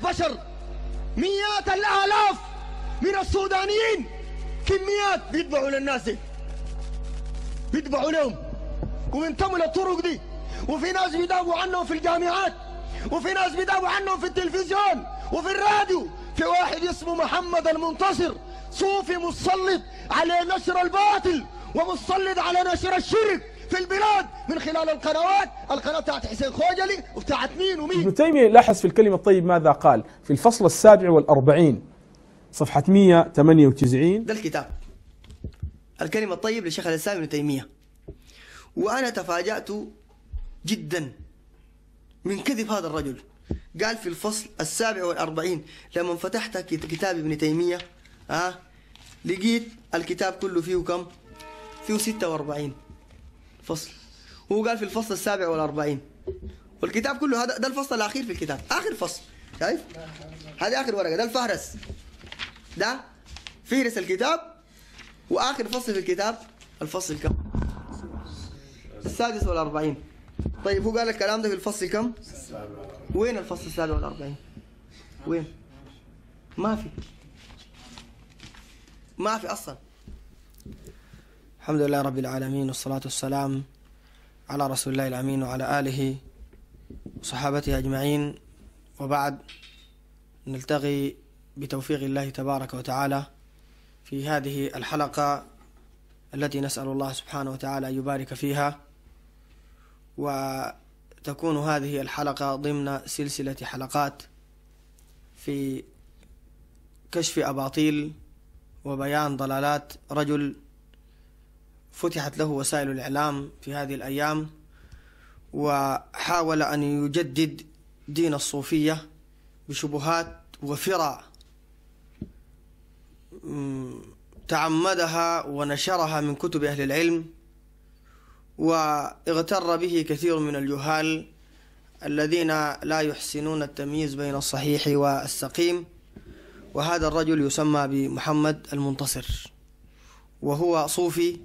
البشر، مئات الآلاف من السودانيين، كميات بيتبعوا للناس دي، بيتبعوا لهم وبينتموا للطرق دي، وفي ناس بيدافعوا عنهم في الجامعات، وفي ناس بيدافعوا عنهم في التلفزيون وفي الراديو. في واحد اسمه محمد المنتصر، صوفي مسلط على نشر الباطل ومسلط على نشر الشرك في البلاد من خلال القنوات، القناة بتاعت حسين خوجلي وبتاعت مين ومين. ابن تيمية لاحظ في الكلمة الطيب ماذا قال في الفصل 47 صفحة 198. ده الكتاب الكلمة الطيب لشيخ الإسلام ابن تيمية. وأنا تفاجأت جدا من كذب هذا الرجل. قال في الفصل 47 لما فتحت كتاب ابن تيمية لقيت الكتاب كله فيه كم؟ فيه 46 فصل. هو قال في الفصل 47 والكتاب كله هذا، ده الفصل الأخير في الكتاب، آخر فصل. شايف؟ هذه آخر ورقة، ده الفهرس، ده فهرس الكتاب، وآخر فصل في الكتاب الفصل كم؟ 46. طيب هو قال الكلام ده في الفصل كم؟ وين الفصل 47؟ وين؟ ما في أصلا. الحمد لله رب العالمين، والصلاة والسلام على رسول الله الأمين وعلى آله وصحابته أجمعين، وبعد. نلتقي بتوفيق الله تبارك وتعالى في هذه الحلقة التي نسأل الله سبحانه وتعالى أن يبارك فيها، وتكون هذه الحلقة ضمن سلسلة حلقات في كشف أباطيل وبيان ضلالات رجل فتحت له وسائل الإعلام في هذه الأيام، وحاول أن يجدد دين الصوفية بشبهات وفرع تعمدها ونشرها من كتب أهل العلم، واغتر به كثير من الجهال الذين لا يحسنون التمييز بين الصحيح والسقيم. وهذا الرجل يسمى بمحمد المنتصر، وهو صوفي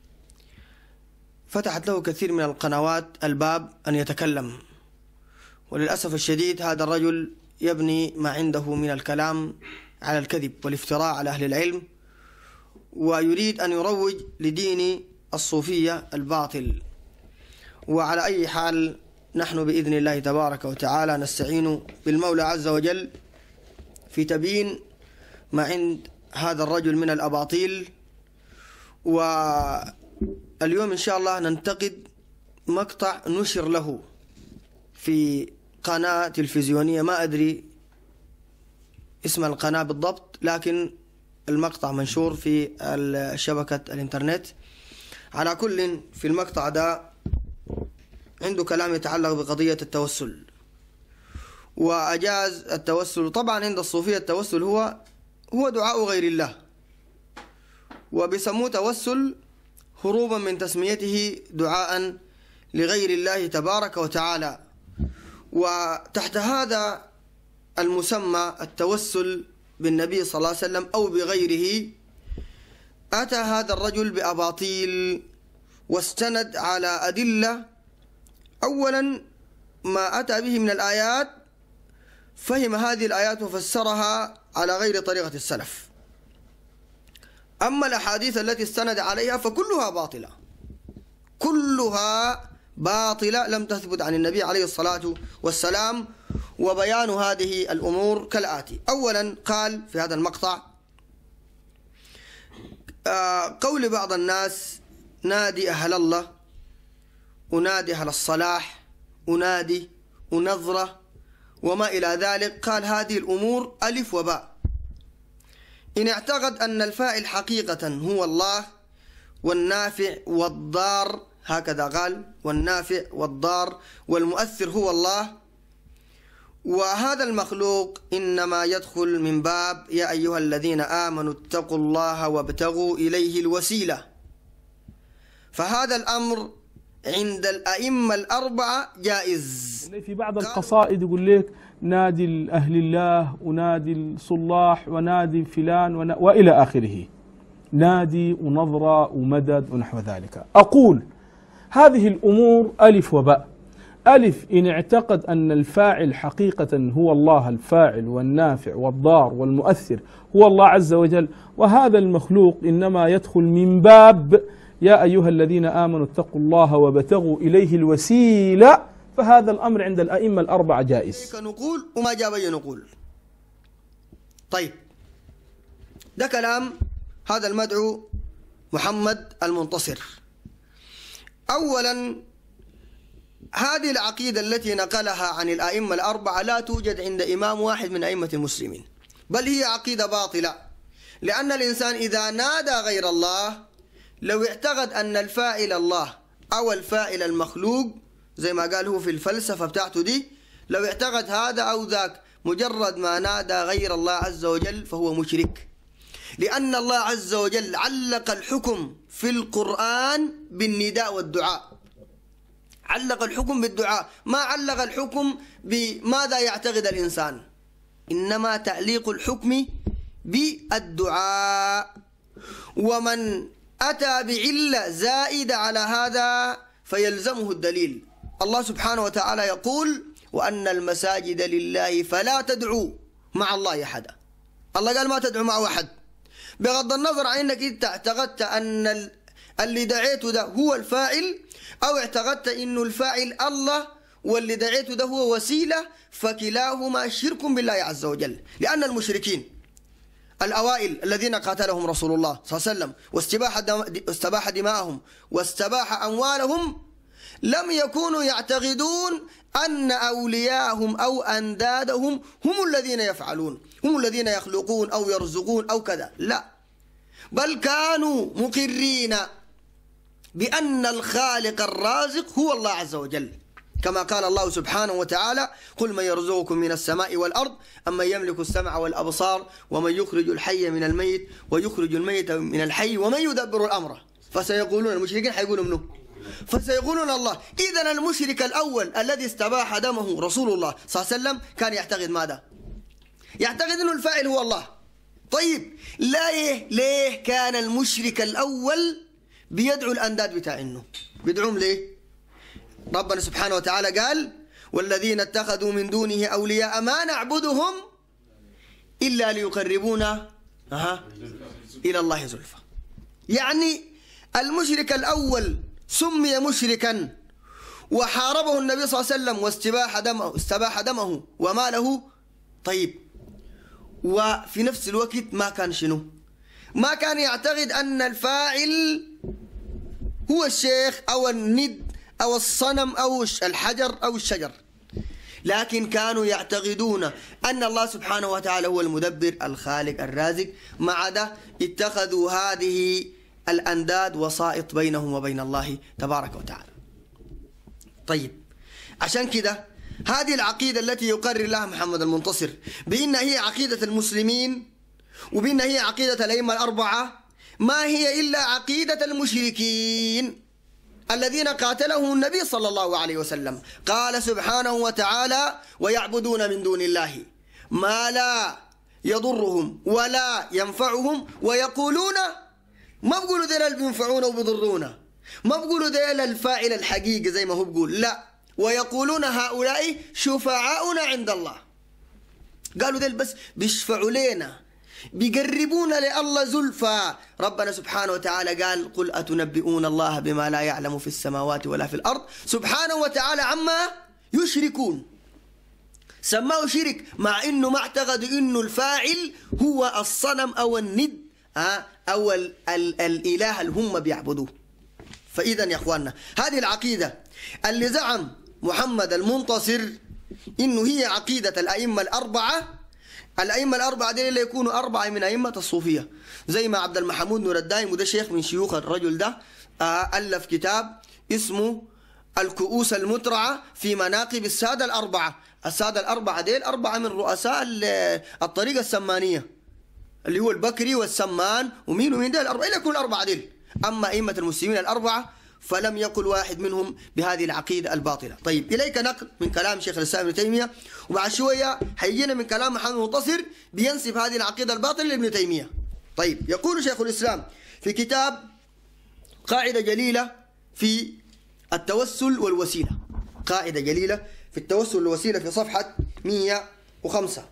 فتحت له كثير من القنوات الباب أن يتكلم، وللأسف الشديد هذا الرجل يبني ما عنده من الكلام على الكذب والافتراء على أهل العلم، ويريد أن يروج لدين الصوفية الباطل. وعلى أي حال نحن بإذن الله تبارك وتعالى نستعين بالمولى عز وجل في تبيين ما عند هذا الرجل من الأباطيل. واليوم إن شاء الله ننتقد مقطع نشر له في قناة تلفزيونية، ما أدري اسم القناة بالضبط، لكن المقطع منشور في شبكة الإنترنت. على كل في المقطع ده عنده كلام يتعلق بقضية التوسل، وأجاز التوسل. طبعا عند الصوفية التوسل هو دعاء غير الله، وبيسموه توسل هروبا من تسميته دعاء لغير الله تبارك وتعالى. وتحت هذا المسمى التوسل بالنبي صلى الله عليه وسلم أو بغيره أتى هذا الرجل بأباطيل واستند على أدلة. أولا ما أتى به من الآيات فهم هذه الآيات وفسرها على غير طريقة السلف. أما الأحاديث التي استند عليها فكلها باطلة، كلها باطلة لم تثبت عن النبي عليه الصلاة والسلام. وبيان هذه الأمور كالآتي. أولا قال في هذا المقطع قول بعض الناس نادي أهل الله، أنادي أهل الصلاح، أنادي ونظرة وما إلى ذلك. قال هذه الأمور ألف وباء. إن اعتقد أن الفاعل حقيقة هو الله والنافع والضار، هكذا قال، والنافع والضار والمؤثر هو الله، وهذا المخلوق إنما يدخل من باب يا أيها الذين آمنوا اتقوا الله وابتغوا إليه الوسيلة. فهذا الأمر عند الأئمة الأربعة جائز. في بعض القصائد يقول لك نادي أهل الله ونادي الصلاح ونادي فلان وإلى آخره، نادي ونظرة ومدد ونحو ذلك. أقول هذه الأمور ألف وباء، ألف إن اعتقد أن الفاعل حقيقة هو الله الفاعل والنافع والضار والمؤثر هو الله عز وجل، وهذا المخلوق إنما يدخل من باب يا أيها الذين آمنوا اتقوا الله وابتغوا إليه الوسيلة، فهذا الأمر عند الأئمة الأربعة جائز. نقول وما جاب نقول. طيب ده كلام هذا المدعو محمد المنتصر. أولا هذه العقيدة التي نقلها عن الأئمة الأربعة لا توجد عند إمام واحد من أئمة المسلمين، بل هي عقيدة باطلة، لأن الإنسان إذا نادى غير الله لو اعتقد أن الفاعل الله أو الفاعل المخلوق زي ما قال هو في الفلسفة بتاعته دي، لو اعتقد هذا أو ذاك مجرد ما نادى غير الله عز وجل فهو مشرك، لأن الله عز وجل علق الحكم في القرآن بالنداء والدعاء، علق الحكم بالدعاء، ما علق الحكم بماذا يعتقد الإنسان، إنما تعليق الحكم بالدعاء. ومن أتى بعلة زائدة على هذا فيلزمه الدليل. الله سبحانه وتعالى يقول وأن المساجد لله فلا تدعوا مع الله أحدا. الله قال ما تدعو معه أحد، بغض النظر عن أنك إنت اعتقدت أن اللي دعيته ده هو الفاعل أو اعتقدت أنه الفاعل الله واللي دعيته ده هو وسيلة، فكلاهما شرك بالله عز وجل. لأن المشركين الأوائل الذين قاتلهم رسول الله صلى الله عليه وسلم واستباح دماءهم واستباح أموالهم لم يكونوا يعتقدون أن أولياءهم أو أندادهم هم الذين يفعلون، هم الذين يخلقون أو يرزقون أو كذا، لا، بل كانوا مقرين بأن الخالق الرازق هو الله عز وجل، كما قال الله سبحانه وتعالى قل من يرزقكم من السماء والأرض أمن يملك السمع والأبصار ومن يخرج الحي من الميت ويخرج الميت من الحي ومن يدبر الأمر. فسيقولون المشركين حيقولوا منه، فسيقولون الله. إذن المشرك الأول الذي استباح دمه رسول الله صلى الله عليه وسلم كان يعتقد ماذا؟ يعتقد أنه الفاعل هو الله. طيب ليه كان المشرك الأول بيدعو الأنداد بتاعنه؟ بيدعوهم ليه؟ ربنا سبحانه وتعالى قال والذين اتخذوا من دونه أولياء ما نعبدهم إلا ليقربونا إلى الله زلفى. يعني المشرك الأول سمي مشركا وحاربه النبي صلى الله عليه وسلم واستباح دمه وماله. طيب وفي نفس الوقت ما كان شنو؟ ما كان يعتقد أن الفاعل هو الشيخ أو الند أو الصنم أو الحجر أو الشجر، لكن كانوا يعتقدون أن الله سبحانه وتعالى هو المدبر الخالق الرازق، ما عدا اتخذوا هذه الأنداد وسائط بينهم وبين الله تبارك وتعالى. طيب عشان كده هذه العقيدة التي يقرر لها محمد المنتصر بأن هي عقيدة المسلمين وبأن هي عقيدة الأئمة الأربعة ما هي إلا عقيدة المشركين الذين قاتلهم النبي صلى الله عليه وسلم. قال سبحانه وتعالى ويعبدون من دون الله ما لا يضرهم ولا ينفعهم ويقولون، ما بقولوا ذيل اللي بينفعونا وبيضرونا، ما بقولوا ذيل الفاعل الحقيقي زي ما هو بقول، لا، ويقولون هؤلاء شفعاؤنا عند الله. قالوا ذيل بس بيشفعوا لنا بيقربونا لله زلفى. ربنا سبحانه وتعالى قال قل أتنبئون الله بما لا يعلم في السماوات ولا في الأرض سبحانه وتعالى عما يشركون. سماه شرك مع إنه ما اعتقدوا إنه الفاعل هو الصنم أو الند أو الإله اللي هم بيعبدوه. فإذا يا أخواننا هذه العقيدة اللي زعم محمد المنتصر إنه هي عقيدة الأئمة الأربعة، الأئمة الأربعة دي اللي يكونوا أربعة من أئمة الصوفية، زي ما عبد المحمود نور الدايم وده شيخ من شيوخ الرجل ده ألف كتاب اسمه الكؤوس المترعة في مناقب السادة الأربعة. السادة الأربعة ديل أربعة من رؤساء الطريقة السمانية اللي هو البكري والسمان ومين ديل الأربعة، إلا يكون الأربعة ديل. أما أئمة المسلمين الأربعة فلم يقل واحد منهم بهذه العقيدة الباطلة. طيب إليك نقل من كلام شيخ الإسلام ابن تيمية، وبعد شوية حيجينا من كلام محمد المنتصر بينسب هذه العقيدة الباطلة لابن تيمية. طيب يقول شيخ الإسلام في كتاب قاعدة جليلة في التوسل والوسيلة، قاعدة جليلة في التوسل الوسيلة في صفحة 105.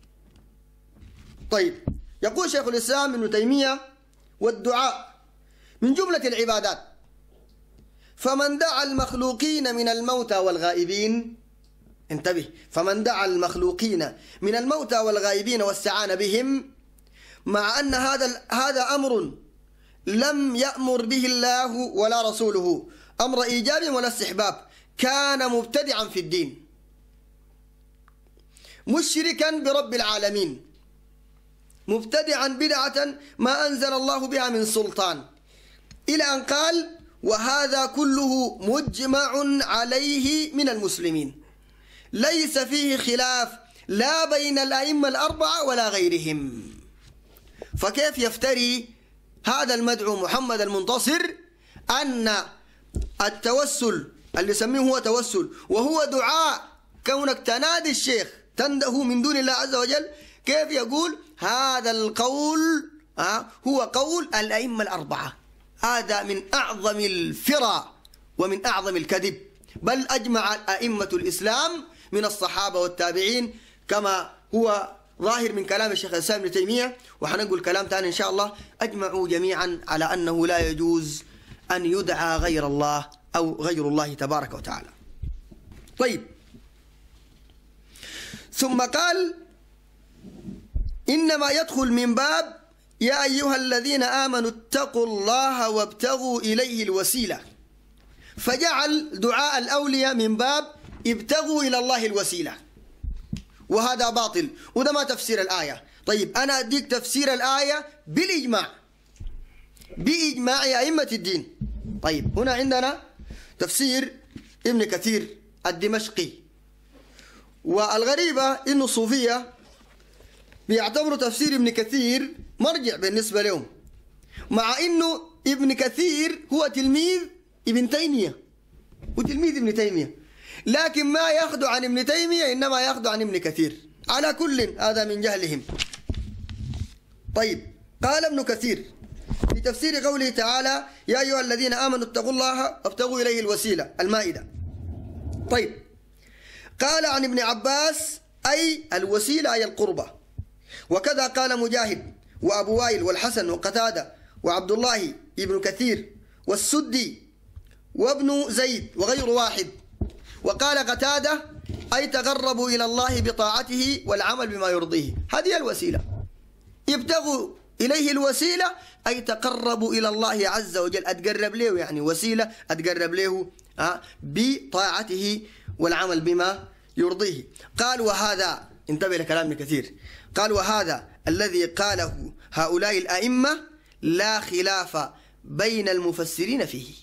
طيب، يقول شيخ الإسلام ابن تيمية: والدعاء من جملة العبادات، فمن دعا المخلوقين من الموتى والغائبين، انتبه، فمن دعا المخلوقين من الموتى والغائبين واستعان بهم، مع أن هذا أمر لم يأمر به الله ولا رسوله، أمر إيجاب ولا استحباب، كان مبتدعا في الدين مشركا برب العالمين، مبتدعا بدعة ما أنزل الله بها من سلطان، إلى أن قال: وهذا كله مجمع عليه من المسلمين، ليس فيه خلاف لا بين الأئمة الأربعة ولا غيرهم. فكيف يفتري هذا المدعو محمد المنتصر أن التوسل اللي يسميه هو توسل وهو دعاء، كونك تنادي الشيخ تنده من دون الله عز وجل، كيف يقول هذا القول هو قول الأئمة الأربعة؟ هذا من أعظم الفرى ومن أعظم الكذب، بل أجمع أئمة الإسلام من الصحابة والتابعين كما هو ظاهر من كلام الشيخ الإسلام ابن تيمية، وحنقول كلام ثاني إن شاء الله، أجمعوا جميعا على أنه لا يجوز أن يدعى غير الله أو غير الله تبارك وتعالى. طيب، ثم قال: إنما يدخل من باب يا أيها الذين آمنوا اتقوا الله وابتغوا إليه الوسيلة، فجعل دعاء الأولياء من باب ابتغوا إلى الله الوسيلة، وهذا باطل، وده ما تفسير الآية. طيب، أنا أديك تفسير الآية بالإجماع، بإجماع أئمة الدين. طيب، هنا عندنا تفسير ابن كثير الدمشقي، والغريبة إنه الصوفية بيعتبروا تفسير ابن كثير مرجع بالنسبة لهم، مع إنه ابن كثير هو تلميذ ابن تيمية وتلميذ ابن تيمية، لكن ما يأخذ عن ابن تيمية إنما يأخذ عن ابن كثير. على كل هذا من جهلهم. طيب، قال ابن كثير في تفسير قوله تعالى: يا أيها الذين آمنوا اتقوا الله وابتغوا إليه الوسيلة، المائدة. طيب، قال عن ابن عباس أي الوسيلة أي القربة، وكذا قال مجاهد وأبو وائل والحسن وقتادة وعبد الله ابن كثير والسدي وابن زيد وغير واحد. وقال قتادة أي تقربوا إلى الله بطاعته والعمل بما يرضيه، هذه الوسيلة. يبتغوا إليه الوسيلة أي تقربوا إلى الله عز وجل، أتقرب له، يعني وسيلة أتقرب له بطاعته والعمل بما يرضيه. قال: وهذا، انتبه لكلام ابن كثير، قال: وهذا الذي قاله هؤلاء الأئمة لا خلاف بين المفسرين فيه.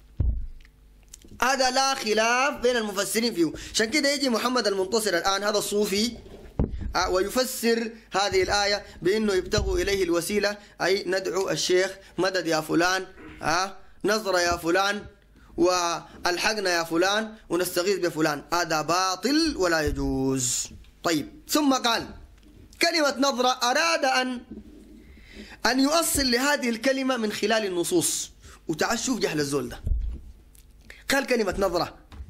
هذا لا خلاف بين المفسرين فيه. عشان كده يجي محمد المنتصر الآن هذا الصوفي ويفسر هذه الآية بأنه يبتغوا إليه الوسيلة، أي ندعو الشيخ مدد يا فلان، نظر يا فلان، والحقنا يا فلان، ونستغيث بفلان. هذا باطل ولا يجوز. طيب، ثم قال: كلمة نظرة أراد أن يؤصل لهذه الكلمة من خلال النصوص. وتعال شوف جهل الزول ده. قال: كلمة نظرة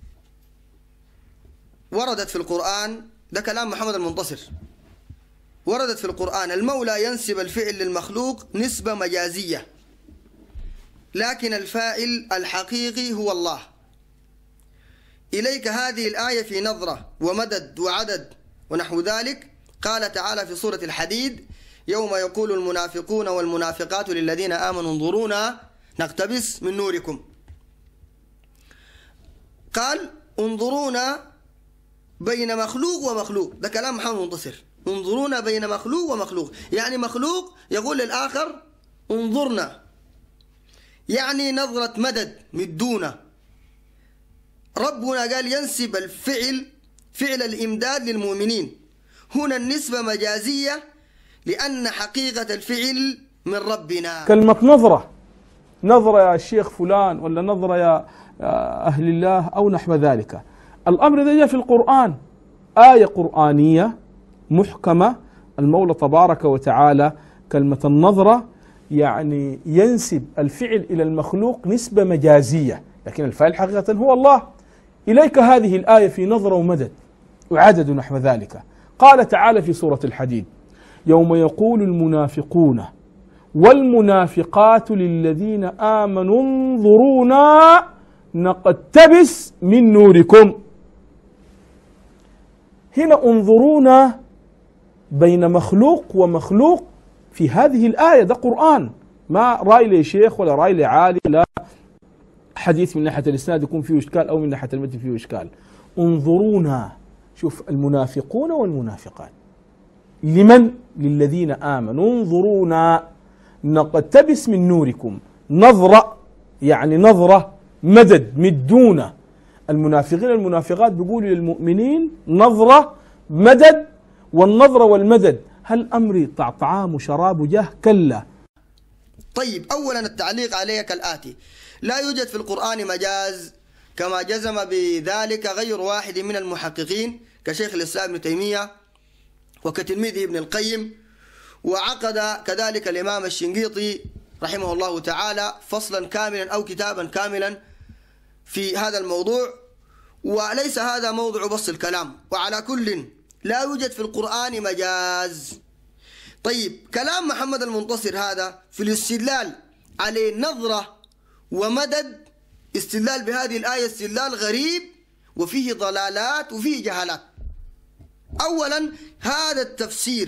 وردت في القرآن، ده كلام محمد المنتصر، وردت في القرآن المولى ينسب الفعل للمخلوق نسبة مجازية، لكن الفاعل الحقيقي هو الله. إليك هذه الآية في نظرة ومدد وعدد ونحو ذلك. قال تعالى في سورة الحديد: يوم يقول المنافقون والمنافقات للذين آمنوا انظرونا نقتبس من نوركم. قال: انظرونا بين مخلوق ومخلوق، ده كلام محمد المنتصر. انظرونا بين مخلوق ومخلوق، يعني مخلوق يقول للآخر انظرنا، يعني نظرة مدد مدونا. ربنا قال ينسب الفعل، فعل الإمداد للمؤمنين، هنا النسبة مجازية لأن حقيقة الفعل من ربنا. كلمة نظرة، نظرة يا الشيخ فلان، ولا نظرة يا أهل الله أو نحو ذلك. الأمر إذا جاء في القرآن آية قرآنية محكمة، المولى تبارك وتعالى كلمة النظرة يعني ينسب الفعل إلى المخلوق نسبة مجازية، لكن الفاعل حقيقة هو الله. إليك هذه الآية في نظرة ومدد وعدد نحو ذلك. قال تعالى في سورة الحديد: يوم يقول المنافقون والمنافقات للذين آمنوا انظرونا نقتبس من نوركم. هنا انظرونا بين مخلوق ومخلوق في هذه الآية، ده قرآن، ما رأي لي شيخ ولا رأي لي عالي، لا حديث من ناحية الإسناد يكون فيه إشكال أو من ناحية المتن فيه إشكال. انظرونا، شوف المنافقون والمنافقات لمن؟ للذين آمنوا انظرونا نقتبس من نوركم. نظرة يعني نظرة، مدد، مدونا. المنافقين والمنافقات بيقولوا للمؤمنين نظرة مدد، والنظرة والمدد هل أمري طعام وشراب وجاه؟ كلا. طيب، أولا التعليق عليه كالآتي: لا يوجد في القرآن مجاز كما جزم بذلك غير واحد من المحققين كشيخ الإسلام ابن تيمية وكتلميذه ابن القيم، وعقد كذلك الإمام الشنقيطي رحمه الله تعالى فصلا كاملا أو كتابا كاملا في هذا الموضوع، وليس هذا موضوع بسط الكلام. وعلى كل لا يوجد في القرآن مجاز. طيب، كلام محمد المنتصر هذا في الاستدلال عليه نظرة ومدد، استدلال بهذه الآية استدلال غريب وفيه ضلالات وفيه جهالات. أولا، هذا التفسير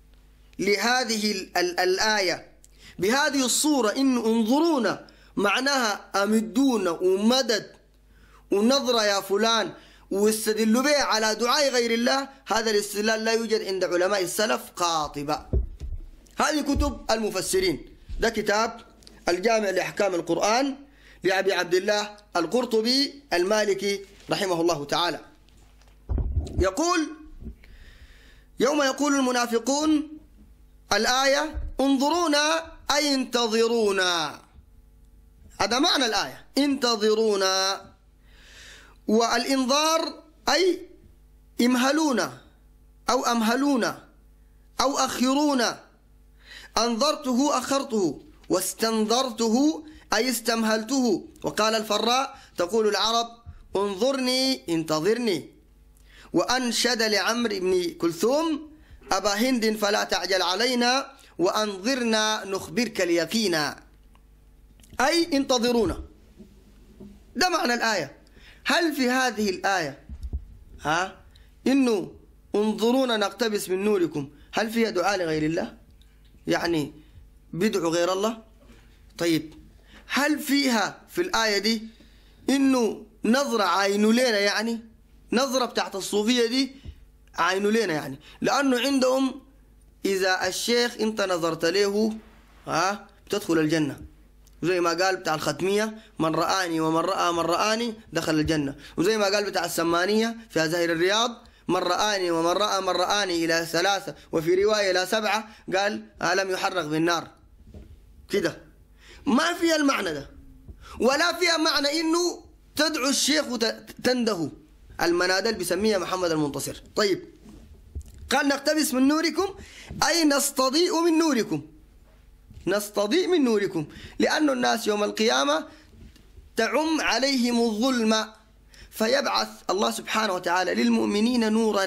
لهذه الآية بهذه الصورة، إن انظرونا معناها أمدونا ومدد ونظرة يا فلان واستدلوا به على دعاء غير الله، هذا الاستدلال لا يوجد عند علماء السلف قاطبة. هذه كتب المفسرين، ده كتاب الجامع لأحكام القرآن لأبي عبد الله القرطبي المالكي رحمه الله تعالى، يقول: يوم يقول المنافقون، الآية انظرونا أي انتظرونا، هذا معنى الآية، انتظرونا. والإنظار أي امهلونا أو أمهلونا أو أخرونا. أنظرته أخرته، واستنظرته أي استمهلته. وقال الفراء: تقول العرب انظرني انتظرني. وأنشد لعمرو بن كلثوم: أبا هند فلا تعجل علينا وأنظرنا نخبرك اليقينا، أي انتظرونا. ده معنى الآية. هل في هذه الآية إنه انظرونا نقتبس من نوركم هل فيها دعاء لغير الله؟ يعني بدعوا غير الله؟ طيب، هل فيها في الآية دي إنه نظرة عينوا لنا، يعني نظرة بتاعت الصوفية دي عينوا لنا، يعني لأنه عندهم إذا الشيخ أنت نظرت له بتدخل الجنة، زي ما قال بتاع الختمية: من رآني ومن رأى من رآني دخل الجنة. وزي ما قال بتاع السمانية في أزهر الرياض: من رآني ومن رأى من رآني إلى 3، وفي رواية إلى 7، قال لم يحرق بالنار. كده ما فيها المعنى ده، ولا فيها معنى إنه تدعو الشيخ وتنده. المنادل بسميها محمد المنتصر. طيب، قال نقتبس من نوركم أي نستضيء من نوركم، نستضيء من نوركم، لأن الناس يوم القيامة تعم عليهم الظلم، فيبعث الله سبحانه وتعالى للمؤمنين نورا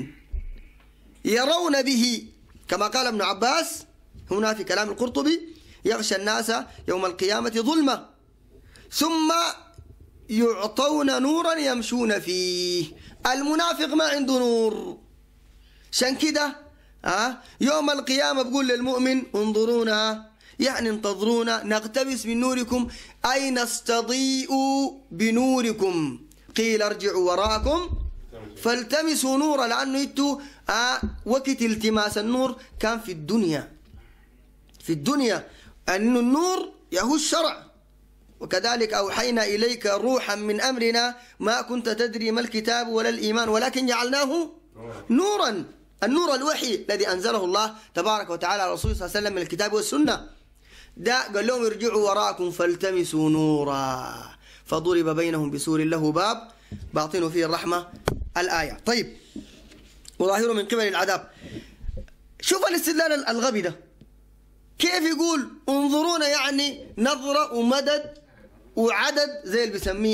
يرون به، كما قال ابن عباس هنا في كلام القرطبي: يغشى الناس يوم القيامة ظلمة ثم يعطون نورا يمشون فيه. المنافق ما عنده نور، عشان كده يوم القيامة بقول للمؤمن انظرونا، يعني انتظرونا نقتبس من نوركم أي نستضيء بنوركم. قيل ارجعوا وراءكم فالتمسوا نورا، لأنه انتوا وقت التماس النور كان في الدنيا، في الدنيا أن النور يهو الشرع. وكذلك أوحينا إليك روحا من أمرنا ما كنت تدري ما الكتاب ولا الإيمان ولكن جعلناه نورا. النور الوحي الذي أنزله الله تبارك وتعالى على رسوله صلى الله عليه وسلم من الكتاب والسنة. ده قال لهم ارجعوا وراءكم فالتمسوا نورا فضرب بينهم بسور له باب باطنه فيه الرحمة. الآية. طيب، وظاهره من قبل العذاب. شوف الاستدلال الغبي ده كيف يقول انظرونا، يعني نظرة ومدد وعدد زي اللي بيسميها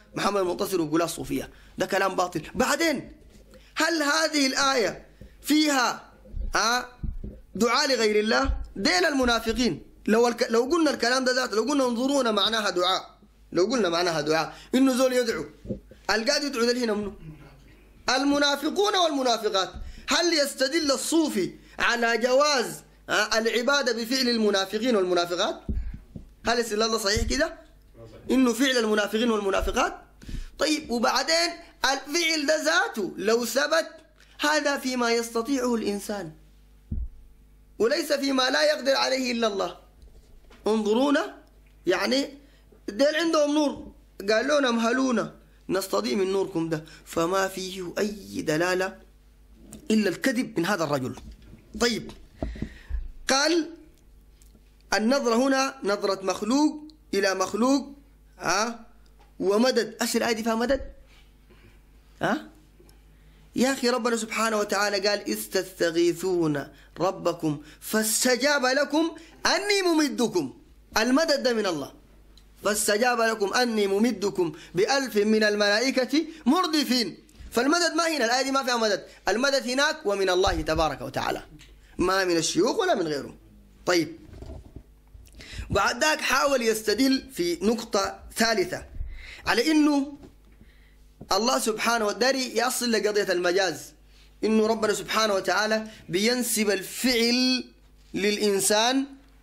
محمد المنتصر وقولها الصوفية، ده كلام باطل. بعدين هل هذه الآية فيها دعاء لغير الله؟ دين المنافقين لو قلنا الكلام ده ذاته، لو قلنا انظرونا معناها دعاء، لو قلنا معناها دعاء إنه زول يدعو، القاعد يدعو ذل هنا منه المنافقون والمنافقات. هل يستدل الصوفي على جواز العبادة بفعل المنافقين والمنافقات؟ هل استدلال صحيح كده إنه فعل المنافقين والمنافقات؟ طيب وبعدين الفعل ده ذاته لو ثبت هذا فيما يستطيعه الإنسان وليس فيما لا يقدر عليه إلا الله. انظرونا يعني ديل عندهم نور، قالوا لنا امهلونا نستضيء من نوركم ده، فما فيه أي دلالة إلا الكذب من هذا الرجل. طيب قال النظرة هنا نظرة مخلوق إلى مخلوق ومدد. أصل الآية دي فيها مدد؟ يا أخي ربنا سبحانه وتعالى قال إذ تستغيثون ربكم فاستجاب لكم أني ممدكم، المدد ده من الله، فاستجاب لكم أني ممدكم ب1000 من الملائكة مردفين. فالمدد ما هنا، الآية دي ما فيها مدد، المدد هناك ومن الله تبارك وتعالى، ما من الشيوخ ولا من غيرهم. طيب بعد ذاك حاول يستدل في نقطة ثالثة على إنه الله سبحانه وتعالى يصل لقضية المجاز، إنه ربنا سبحانه وتعالى بينسب الفعل للإنسان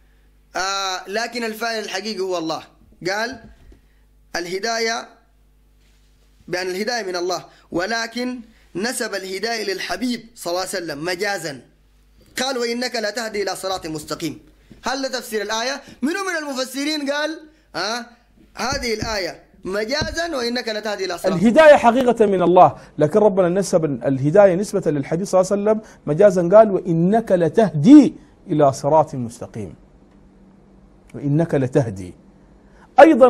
لكن الفاعل الحقيقي هو الله. قال الهداية بأن الهداية من الله، ولكن نسب الهداية للحبيب صلى الله عليه وسلم مجازا. قال وإنك لا تهدي إلى صراط مستقيم. هل لتفسير الآية؟ منو من المفسرين قال هذه الآية مجازا وإنك لا تهدي إلى صراط. الهداية حقيقة من الله، لكن ربنا نسب الهداية نسبة للحبيب صلى الله عليه وسلم مجازا، قال وإنك لتهدي إلى صراط مستقيم، وإنك لتهدي. أيضا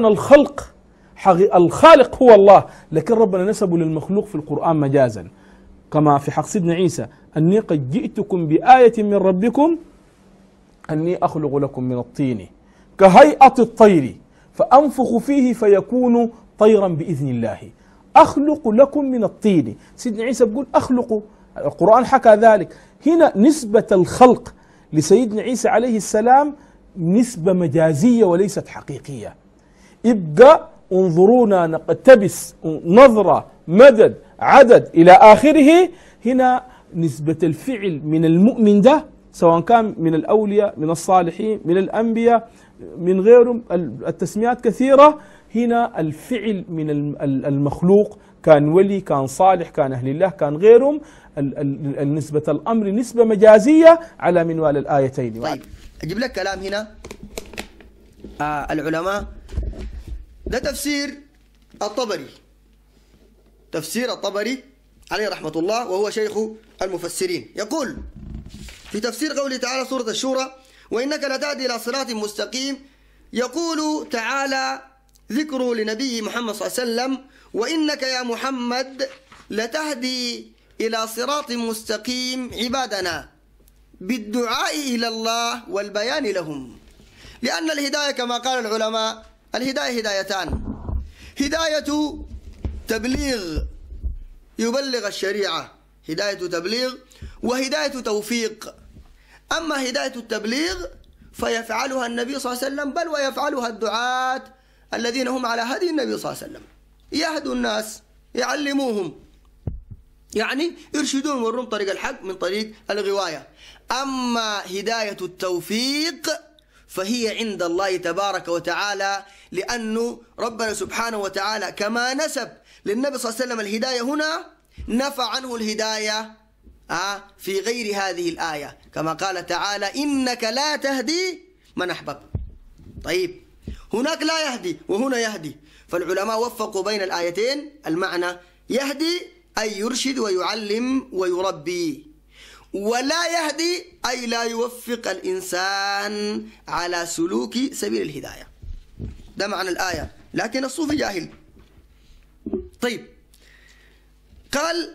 الخالق هو الله، لكن ربنا نسبه للمخلوق في القرآن مجازا، كما في حق سيدنا عيسى أني قد جئتكم بآية من ربكم أني أخلق لكم من الطين كهيئة الطير فأنفخ فيه فيكون طيرا بإذن الله. أخلق لكم من الطين، سيدنا عيسى بيقول أخلق، القرآن حكى ذلك. هنا نسبة الخلق لسيدنا عيسى عليه السلام نسبة مجازية وليست حقيقية. ابقى انظرونا نقتبس نظرة مدد عدد إلى آخره. هنا نسبة الفعل من المؤمن ده سواء كان من الأولياء من الصالحين من الأنبياء من غيرهم، التسميات كثيرة. هنا الفعل من المخلوق، كان ولي كان صالح كان أهل الله كان غيرهم، نسبة الأمر نسبة مجازية على منوال الآيتين. طيب أجيب لك كلام هنا العلماء، ده تفسير الطبري، تفسير الطبري عليه رحمة الله وهو شيخ المفسرين. يقول في تفسير قوله تعالى سورة الشورى وإنك لتهدي إلى صراط مستقيم، يقول تعالى ذكر لنبي محمد صلى الله عليه وسلم وإنك يا محمد لتهدي إلى صراط مستقيم عبادنا بالدعاء إلى الله والبيان لهم. لأن الهداية كما قال العلماء الهداية هدايتان، هداية تبليغ يبلغ الشريعة، هداية تبليغ، وهداية توفيق. أما هداية التبليغ فيفعلها النبي صلى الله عليه وسلم، بل ويفعلها الدعاة الذين هم على هدي النبي صلى الله عليه وسلم، يهدوا الناس يعلموهم، يعني يرشدون ويورون طريق الحق من طريق الغواية. أما هداية التوفيق فهي عند الله تبارك وتعالى، لأنه ربنا سبحانه وتعالى كما نسب للنبي صلى الله عليه وسلم الهداية هنا نفى عنه الهداية في غير هذه الآية، كما قال تعالى إنك لا تهدي من أحببت. طيب هناك لا يهدي وهنا يهدي، فالعلماء وفقوا بين الآيتين، المعنى يهدي أي يرشد ويعلم ويربي، ولا يهدي أي لا يوفق الإنسان على سلوك سبيل الهداية. ده معنى الآية، لكن الصوفي جاهل. طيب قال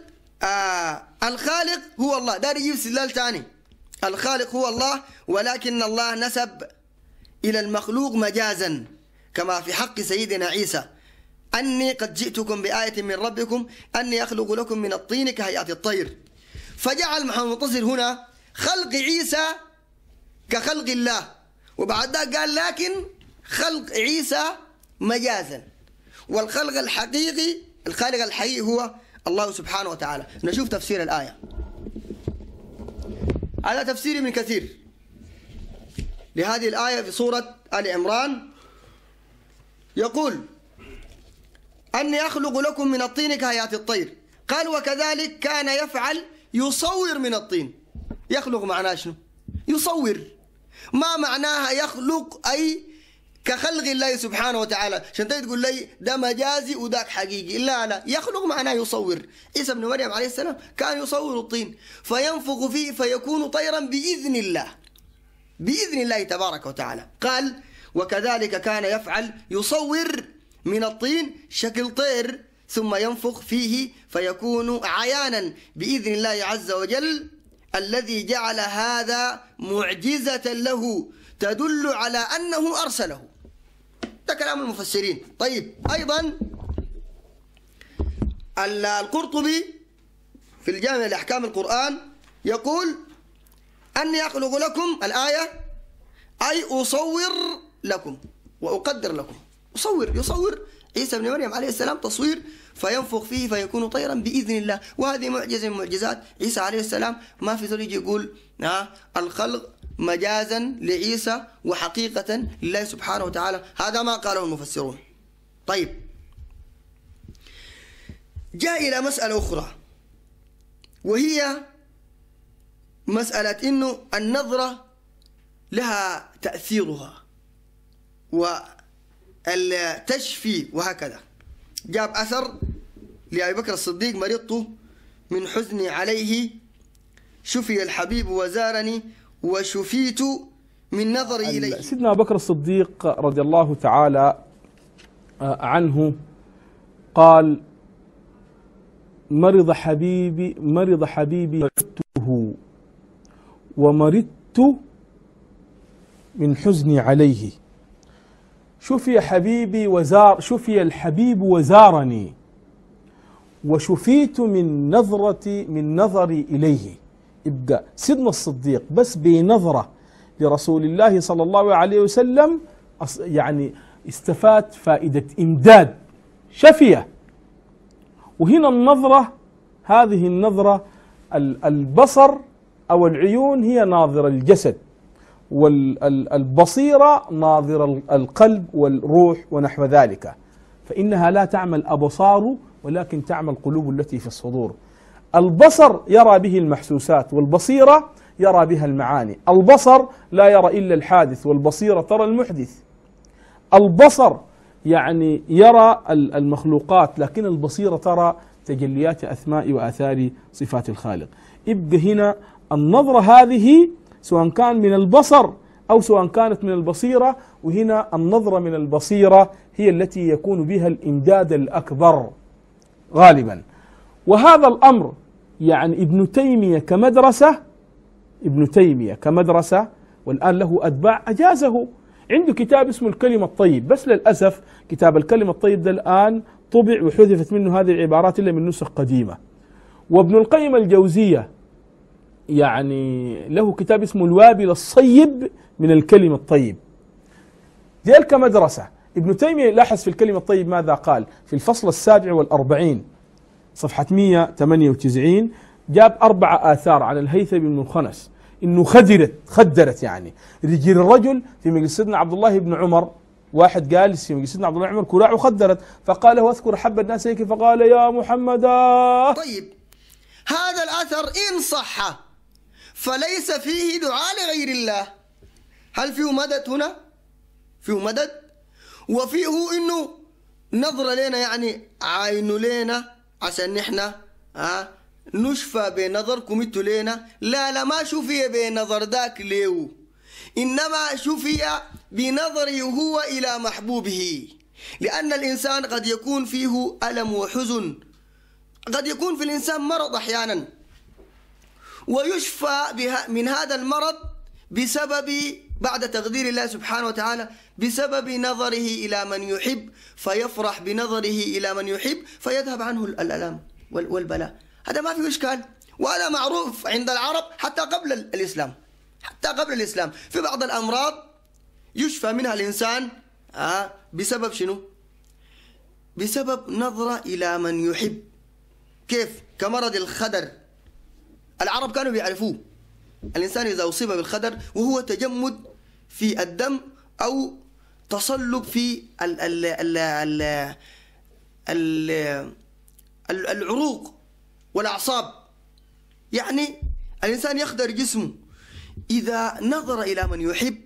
الخالق هو الله، دار يجيب استدلال ثاني، الخالق هو الله ولكن الله نسب إلى المخلوق مجازا كما في حق سيدنا عيسى، أني قد جئتكم بآية من ربكم أني أخلق لكم من الطين كهيئة الطير. فجعل محمد المنتصر هنا خلق عيسى كخلق الله، وبعد ذلك قال لكن خلق عيسى مجازا، والخلق الحقيقي الخالق الحقيقي هو الله سبحانه وتعالى. نشوف تفسير الآية. على تفسير ابن كثير لهذه الآية في سورة آل عمران يقول أني أخلق لكم من الطين كهيئة الطير. قال وكذلك كان يفعل يصور من الطين. يخلق معناه شنو؟ يصور. ما معناها يخلق أي كخلق الله سبحانه وتعالى؟ عشان تقول لي ده مجازي وذاك حقيقي. لا، يخلق معناه يصور. عيسى ابن مريم عليه السلام كان يصور الطين فينفخ فيه فيكون طيرا بإذن الله، بإذن الله تبارك وتعالى. قال وكذلك كان يفعل يصور من الطين شكل طير ثم ينفخ فيه فيكون عيانا بإذن الله عز وجل، الذي جعل هذا معجزة له تدل على أنه أرسله. ده كلام المفسرين. طيب أيضا القرطبي في الجامع لأحكام القرآن يقول أني أخلق لكم الآية أي أصور لكم وأقدر لكم. يصور عيسى بن مريم عليه السلام تصوير فينفخ فيه فيكون طيرا بإذن الله. وهذه معجزة من معجزات عيسى عليه السلام. ما في ذلك يقول الخلق مجازا لعيسى وحقيقة لله سبحانه وتعالى. هذا ما قاله المفسرون. طيب جاء إلى مسألة أخرى، وهي مسألة إنه النظرة لها تأثيرها والتشفي وهكذا. جاب أثر لأبي بكر الصديق مرضت من حزني عليه شفي الحبيب وزارني وشفيت من نظري إليه. سيدنا أبو بكر الصديق رضي الله تعالى عنه قال مرض حبيبي مرضته ومرضت من حزني عليه. شفي الحبيب وزارني وشفيت من نظري إليه. يبقى سيدنا الصديق بس بنظرة لرسول الله صلى الله عليه وسلم يعني استفاد فائدة إمداد شفية. وهنا النظرة، هذه النظرة البصر أو العيون هي ناظر الجسد، والبصيرة ناظر القلب والروح ونحو ذلك، فإنها لا تعمل أبصار ولكن تعمل قلوب التي في الصدور. البصر يرى به المحسوسات، والبصيرة يرى بها المعاني. البصر لا يرى إلا الحادث، والبصيرة ترى المحدث. البصر يعني يرى المخلوقات، لكن البصيرة ترى تجليات أسماء وآثار صفات الخالق. يبقى هنا النظرة هذه سواء كان من البصر أو سواء كانت من البصيرة، وهنا النظرة من البصيرة هي التي يكون بها الإمداد الأكبر غالبا. وهذا الأمر يعني ابن تيمية كمدرسة والآن له أتباع أجازه. عنده كتاب اسمه الكلم الطيب، بس للأسف كتاب الكلم الطيب ده الآن طبع وحذفت منه هذه العبارات إلا من نسخ قديمة. وابن القيم الجوزية يعني له كتاب اسمه الوابل الصيب من الكلم الطيب. ذلك كمدرسة. ابن تيمية لاحظ في الكلم الطيب ماذا قال في الفصل 47 صفحة 198، جاب 4 آثار عن الهيثم بن الخنس إنه خدرت يعني رجل الرجل في مجلس سيدنا عبد الله بن عمر. واحد جالس في مجلس سيدنا عبد الله بن عمر كراع وخدرت، فقال له أذكر حب الناس هيك، فقال يا محمد. طيب هذا الأثر إن صح فليس فيه دعاء لغير الله. هل فيه مدد هنا؟ فيه مدد، وفيه إنه نظر لنا يعني عين لنا عشان نحن نشفى بنظركم انتوا لنا. لا ما شفي بنظر ذاك ليه، إنما شفي بنظره هو إلى محبوبه. لأن الإنسان قد يكون فيه ألم وحزن، قد يكون في الإنسان مرض أحيانا، ويشفى من هذا المرض بسبب بعد تقدير الله سبحانه وتعالى بسبب نظره إلى من يحب، فيفرح بنظره إلى من يحب فيذهب عنه الألم والبلاء. هذا ما فيه إشكال، وهذا معروف عند العرب حتى قبل الإسلام. حتى قبل الإسلام في بعض الأمراض يشفى منها الإنسان بسبب شنو؟ بسبب نظرة إلى من يحب. كيف؟ كمرض الخدر، العرب كانوا بيعرفوه. الإنسان إذا أصيب بالخدر وهو تجمد في الدم أو تصلب في العروق والأعصاب، يعني الإنسان يخدر جسمه، إذا نظر إلى من يحب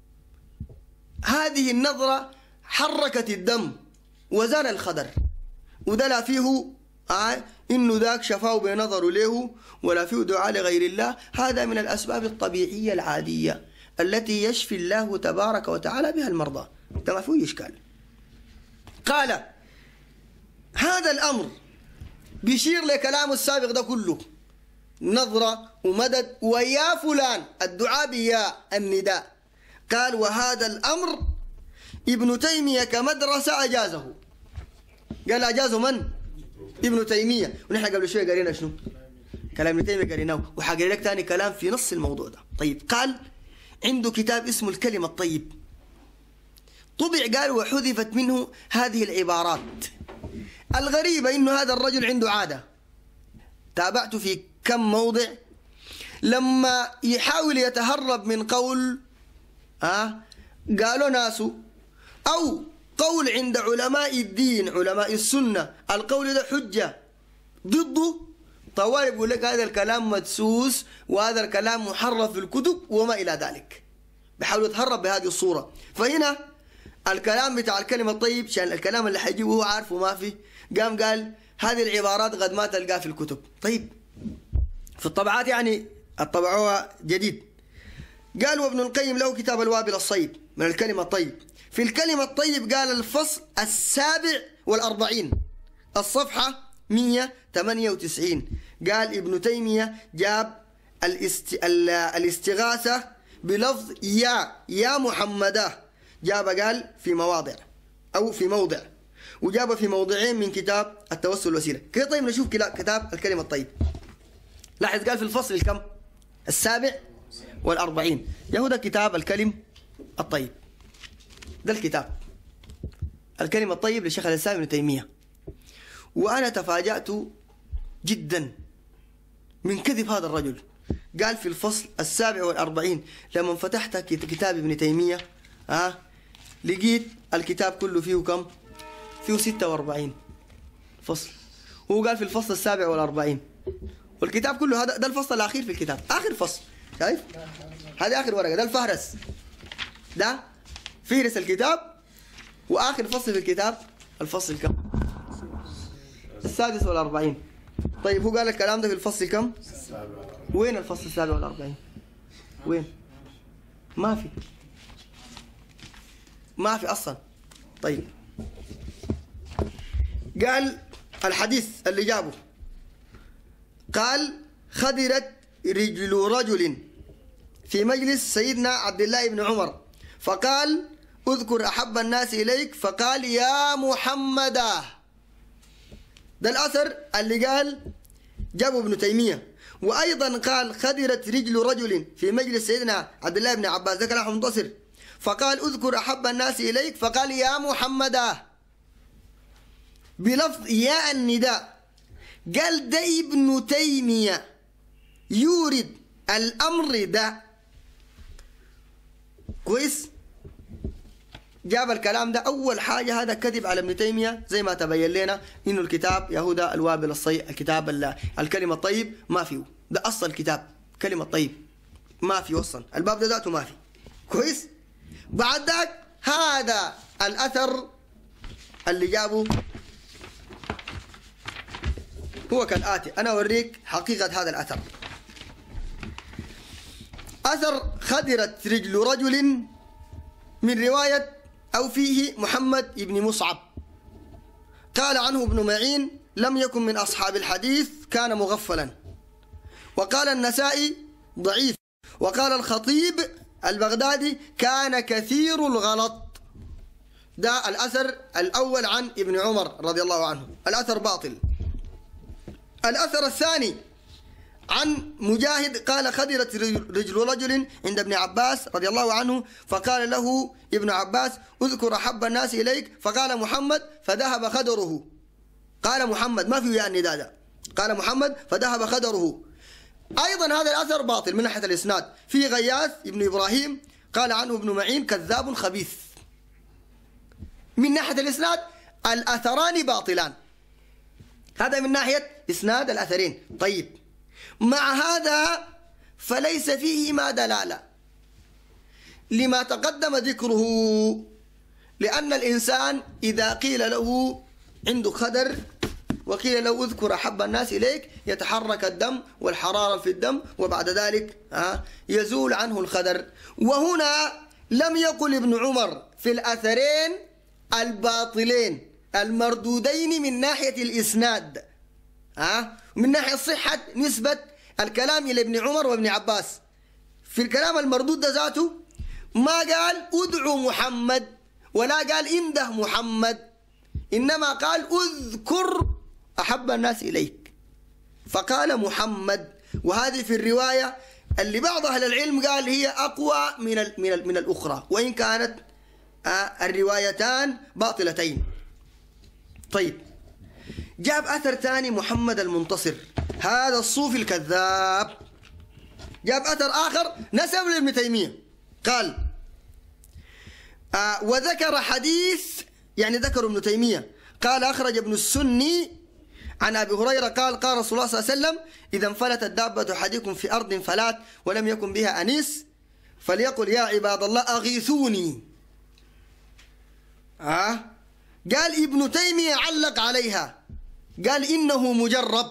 هذه النظرة حركت الدم وزال الخدر، وده لا فيه إنه ذاك شفاه بنظر له ولا فيه دعاء لغير الله. هذا من الأسباب الطبيعية العادية التي يشفي الله تبارك وتعالى بها المرضى، ده ما فيه إشكال. قال هذا الأمر بيشير لكلام السابق ده كله، نظرة ومدد ويا فلان، الدعاء بيا النداء. قال وهذا الأمر ابن تيمية كمدرسة أجازه. قال أجازه من؟ ابن تيمية. ونحن قبل شوية قرينا شنو؟ كلام ابن تيمية قريناه، وحقري لك ثاني كلام في نص الموضوع ده. طيب قال عنده كتاب اسمه الكلم الطيب، طبع قال وحذفت منه هذه العبارات. الغريبة إنه هذا الرجل عنده عادة، تابعت في كم موضع لما يحاول يتهرب من قول قالوا ناسه أو قول عند علماء الدين علماء السنة القول ده حجة ضده، طوال يقول لك هذا الكلام مدسوس وهذا الكلام محرف في الكتب وما إلى ذلك، بحاول يتهرب بهذه الصورة. فهنا الكلام بتاع الكلمة الطيب شان الكلام اللي حيجيبه هو عارفه ما فيه، قال هذه العبارات قد ما تلقاها في الكتب. طيب في الطبعات يعني الطبعوها جديد. قال وابن القيم له كتاب الوابل الصيب من الكلمة الطيب. في الكلمة الطيب قال الفصل 47 الصفحة 198 قال ابن تيمية جاب الاستغاثة بلفظ يا محمداه، جاب قال في مواضع أو في موضع، وجاب في موضعين من كتاب التوسل الوسيلة. كده طيب نشوف كتاب الكلمة الطيب. لاحظ قال في الفصل الكم؟ 47. يهودا كتاب الكلم الطيب، ده الكتاب الكلمة الطيب للشيخ الإسلام ابن تيمية. وأنا تفاجأت جدا من كذب هذا الرجل. قال في الفصل 47 لما فتحت كتاب ابن تيمية لقيت الكتاب كله فيه كم؟ فيه 46 فصل. هو قال في الفصل 47 والكتاب كله هذا ده الفصل الأخير في الكتاب، آخر فصل. شايف؟ هذه آخر ورقة، ده الفهرس، ده فهرس الكتاب، وآخر فصل في الكتاب الفصل كم؟ 46. طيب هو قال الكلام ده في الفصل كم؟ وين الفصل 47؟ وين؟ ما في أصلا. طيب قال الحديث اللي جابه قال خدرت رجل رجل في مجلس سيدنا عبد الله بن عمر فقال اذكر أحب الناس إليك فقال يا محمدا. ده الأثر اللي قال جابه ابن تيمية. وأيضا قال خدرت رجل رجل في مجلس سيدنا عبد الله بن عباس، ده كلام منتصر، فقال اذكر أحب الناس إليك فقال يا محمدا بلفظ يا النداء. قال ده ابن تيمية يورد الأمر ده كويس، جاب الكلام ده. أول حاجة هذا كذب على ابن تيمية زي ما تبين لنا إنه الكتاب يهودا الوابل الصيب، الكتاب الكلمة الطيب ما فيه، ده أصل الكتاب كلمة الطيب ما فيه أصلا، الباب ده ذاته ما فيه كويس. بعد ذاك هذا الأثر اللي جابه هو كالآتي، أنا أوريك حقيقة هذا الأثر. أثر خدرت رجل رجل من رواية أو فيه محمد بن مصعب قال عنه ابن معين لم يكن من أصحاب الحديث كان مغفلا. وقال النسائي ضعيف. وقال الخطيب البغدادي كان كثير الغلط. ده الأثر الأول عن ابن عمر رضي الله عنه، الأثر باطل. الأثر الثاني عن مجاهد قال خدرت رجل رجل عند ابن عباس رضي الله عنه، فقال له ابن عباس اذكر أحب الناس إليك، فقال محمد فذهب خدره. قال محمد، ما فيه يعني النداء، قال محمد فذهب خدره. أيضا هذا الأثر باطل من ناحية الإسناد. في غياث ابن إبراهيم قال عنه ابن معين كذاب خبيث. من ناحية الإسناد الأثران باطلان. هذا من ناحية إسناد الأثرين. طيب، مع هذا فليس فيهما دلالة لما تقدم ذكره، لأن الإنسان إذا قيل له عنده خدر وقيل له اذكر أحب الناس إليك يتحرك الدم والحرارة في الدم، وبعد ذلك يزول عنه الخدر. وهنا لم يقل ابن عمر في الأثرين الباطلين المردودين من ناحية الإسناد، من ناحية صحة نسبة الكلام إلى ابن عمر وابن عباس. في الكلام المردود ده ذاته ما قال ادعو محمد ولا قال انده محمد، إنما قال اذكر أحب الناس إليك، فقال محمد. وهذه في الرواية اللي بعض أهل العلم قال هي أقوى من الأخرى، وإن كانت الروايتان باطلتين. طيب، جاب أثر ثاني محمد المنتصر هذا الصوفي الكذاب، جاب أثر آخر نسب لابن تيمية، قال وذكر حديث، يعني ذكر ابن تيمية قال أخرج ابن السني عن أبي هريرة قال قال رسول الله صلى الله عليه وسلم إذا انفلتت دابة أحدكم في أرض فلات ولم يكن بها أنيس فليقل يا عباد الله أغيثوني. قال ابن تيمية علق عليها، قال إنه مجرب،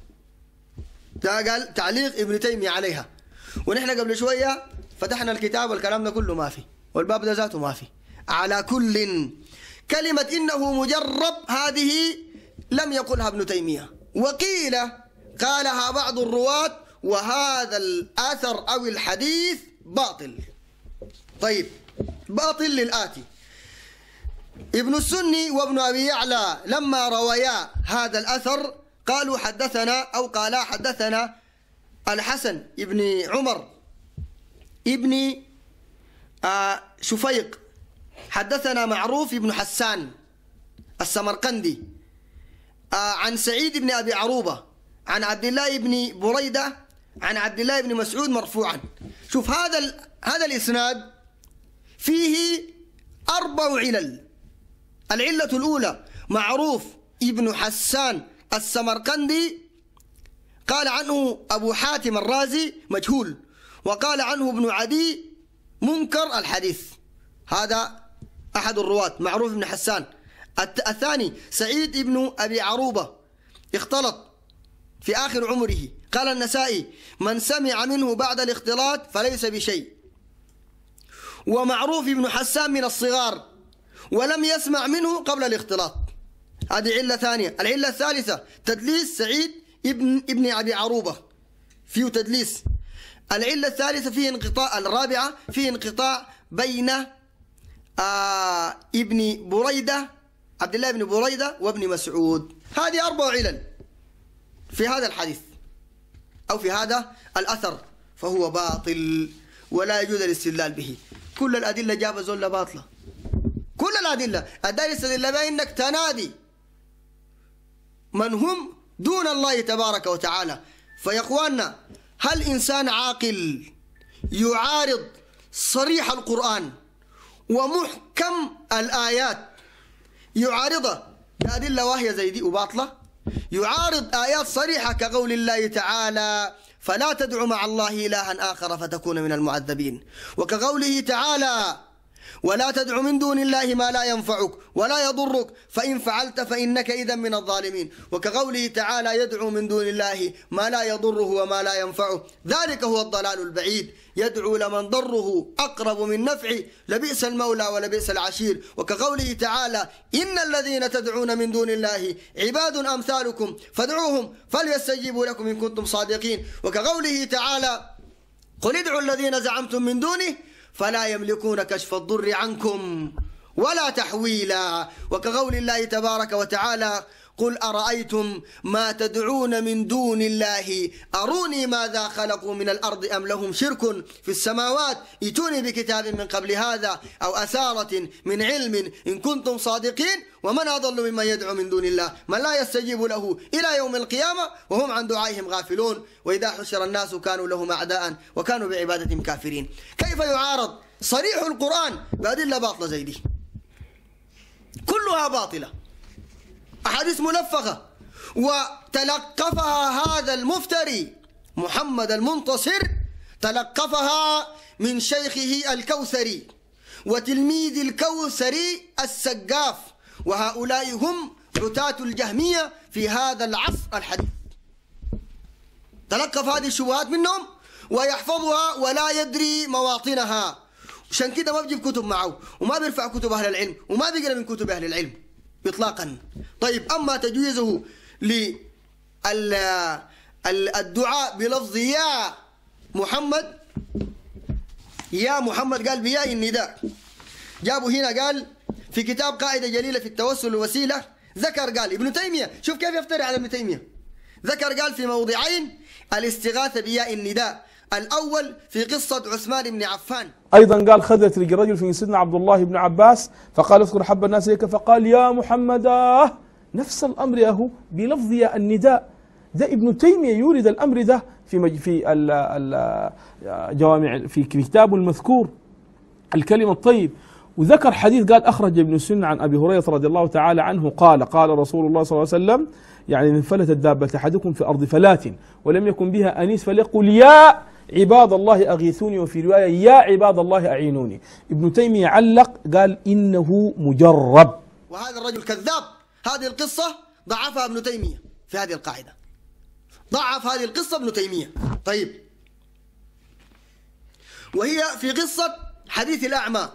قال تعليق ابن تيمية عليها. ونحن قبل شوية فتحنا الكتاب والكلام ده كله ما في، والباب ده ذاته ما في. على كل كلمة إنه مجرب هذه لم يقلها ابن تيمية، وقيل قالها بعض الرواة، وهذا الأثر أو الحديث باطل. طيب، باطل للآتي: ابن السني وابن أبي يعلى لما رويا هذا الأثر قالوا حدثنا أو قالا حدثنا الحسن ابن عمر ابن شفيق، حدثنا معروف ابن حسان السمرقندي عن سعيد بن أبي عروبة عن عبد الله بن بريدة عن عبد الله بن مسعود مرفوعا. شوف هذا الإسناد فيه 4 علل. العلة الأولى معروف ابن حسان السمرقندي قال عنه أبو حاتم الرازي مجهول، وقال عنه ابن عدي منكر الحديث. هذا أحد الرواة معروف ابن حسان. الثاني سعيد ابن أبي عروبة اختلط في آخر عمره، قال النسائي من سمع منه بعد الاختلاط فليس بشيء. ومعروف ابن حسان من الصغار ولم يسمع منه قبل الاختلاط، هذه علة ثانية. العلة الثالثة تدليس سعيد ابن أبي عروبة، فيه تدليس. العلة الثالثة فيه انقطاع. الرابعة فيه انقطاع بين ابن بريدة عبد الله بن بريدة وابن مسعود. هذه 4 علل في هذا الحديث أو في هذا الأثر، فهو باطل ولا يجوز الاستدلال به. كل الأدلة جاب زول باطلة، كل الأدلة الدال يستدل بها إنك تنادي من هم دون الله تبارك وتعالى. فيا إخواننا، هل إنسان عاقل يعارض صريح القرآن ومحكم الآيات يعارضها بأدلة واهية زي دي وباطلة؟ يعارض آيات صريحة كقول الله تعالى فلا تدع مع الله إلها آخر فتكون من المعذبين، وكقوله تعالى ولا تدع من دون الله ما لا ينفعك ولا يضرك فإن فعلت فإنك إذا من الظالمين، وكقوله تعالى يدعو من دون الله ما لا يضره وما لا ينفعه ذلك هو الضلال البعيد، يدعو لمن ضره أقرب من نفعه لبئس المولى ولبئس العشير، وكقوله تعالى إن الذين تدعون من دون الله عباد أمثالكم فادعوهم فليستجيبوا لكم إن كنتم صادقين، وكقوله تعالى قل ادعوا الذين زعمتم من دونه فلا يملكون كشف الضر عنكم ولا تحويلا. وكقول الله تبارك وتعالى قل أرأيتم ما تدعون من دون الله أروني ماذا خلقوا من الأرض أم لهم شرك في السماوات ائتوني بكتاب من قبل هذا أو أثارة من علم إن كنتم صادقين ومن أضل ممن يدعو من دون الله من لا يستجيب له إلى يوم القيامة وهم عن دعائهم غافلون وإذا حشر الناس كانوا لهم أعداء وكانوا بعبادتهم كافرين. كيف يعارض صريح القرآن بأدلة باطلة زي دي؟ كلها باطلة، أحاديث ملفقة، وتلقفها هذا المفتري محمد المنتصر، تلقفها من شيخه الكوثري وتلميذ الكوثري السقاف، وهؤلاء هم عتاة الجهمية في هذا العصر الحديث. تلقف هذه الشبهات منهم ويحفظها ولا يدري مواطنها، عشان كده ما بيجيب كتب معه وما بيرفع كتب أهل العلم وما بيقرأ من كتب أهل العلم إطلاقا. طيب أما تجويزه للدعاء بلفظ يا محمد، يا محمد قال بياء النداء، جابوا هنا قال في كتاب قاعدة جليلة في التوسل والوسيلة، ذكر قال ابن تيمية، شوف كيف يفتري على ابن تيمية، ذكر قال في موضعين الاستغاثة بياء النداء، الأول في قصة عثمان بن عفان. أيضا قال خذت رجل في سيدنا عبد الله بن عباس فقال اذكر حب الناس إليك فقال يا محمد، نفس الأمر ياهو بلفظ يا النداء. ده ابن تيمية يورد الأمر ده في جوامع في كتابه المذكور الكلم الطيب، وذكر حديث قال أخرج ابن سنة عن أبي هريرة رضي الله تعالى عنه قال رسول الله صلى الله عليه وسلم يعني إن فلتت دابة أحدكم في أرض فلات ولم يكن بها أنيس فليقل يا عباد الله أغيثوني، وفي رواية يا عباد الله أعينوني. ابن تيمية علق قال إنه مجرب، وهذا الرجل كذاب. هذه القصة ضعفها ابن تيمية في هذه القاعدة، ضعف هذه القصة ابن تيمية. طيب، وهي في قصة حديث الأعمى،